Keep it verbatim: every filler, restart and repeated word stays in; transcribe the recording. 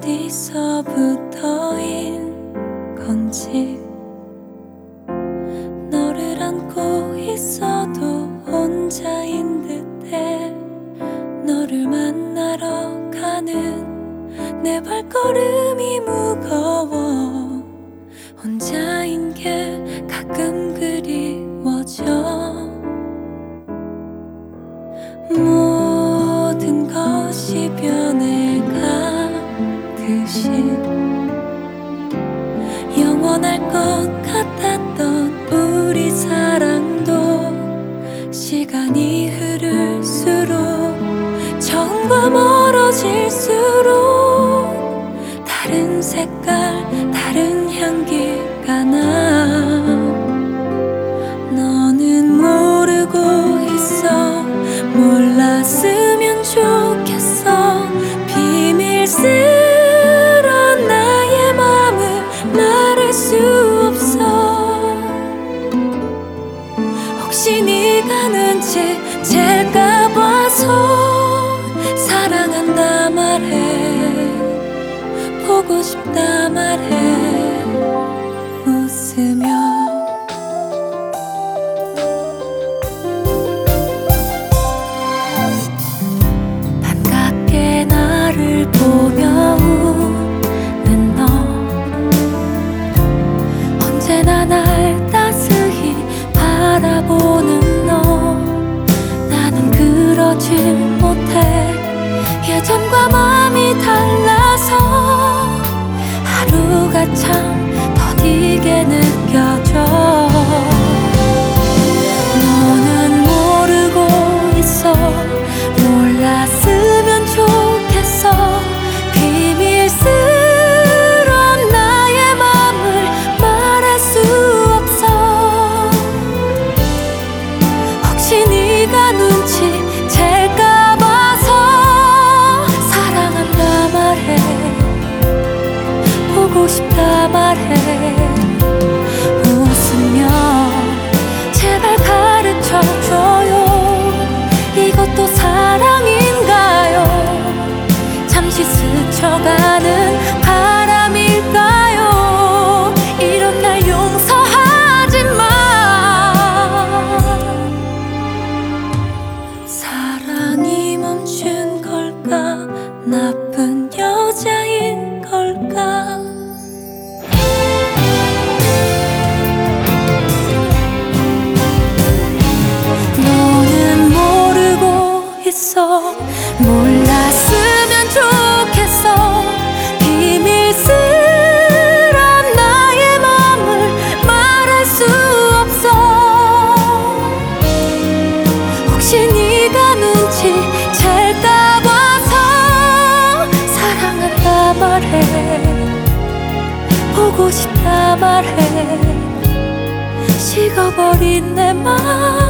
어디서부터인 건지 너를 안고 있어도 혼자인 듯해. 너를 만나러 가는 내 발걸음이 무거워. 혼자인 게 가끔 그리워져. 모든 것이 변해가듯이 영원할 것 같았던 우리 사랑도 시간이 흐를수록 처음과 멀어질수록 다른 색깔 다른 향기가 나. 너는 모르고 있어. 몰랐으면 좋겠어. 비밀스런 나의 맘을 말할 수 없어. 혹시 네가 눈치챌까 봐서 사랑한다 말해. 보고 싶다 말해. 웃으며 보며 우는 너. 언제나 날 따스히 바라보는 너. 나는 그러지 못해. 예전과 마음이 달라서 하루가 참 더디게 느껴져. 너는 모르고 있어. 몰랐으면 좋겠어. 비밀스런 나의 맘을 말할 수 없어. 혹시 네가 눈치챌까 봐서 사랑한다 말해. 보고 싶다 말해. 웃으며 제발 가르쳐줘요. 이것도 사랑인가요? 잠시 스쳐가는 바람일까요? 이런 날 용서하지 마. 사랑이 멈춘 걸까? 나쁜 여자인 걸까? 너는 모르고 있어. 몰랐으면 좋겠어. 비밀스런 나의 맘을 말할 수 없어. 혹시 네가 눈치챌까 봐서 사랑한다 말해. 보고 싶다 말해. 식어버린 내 맘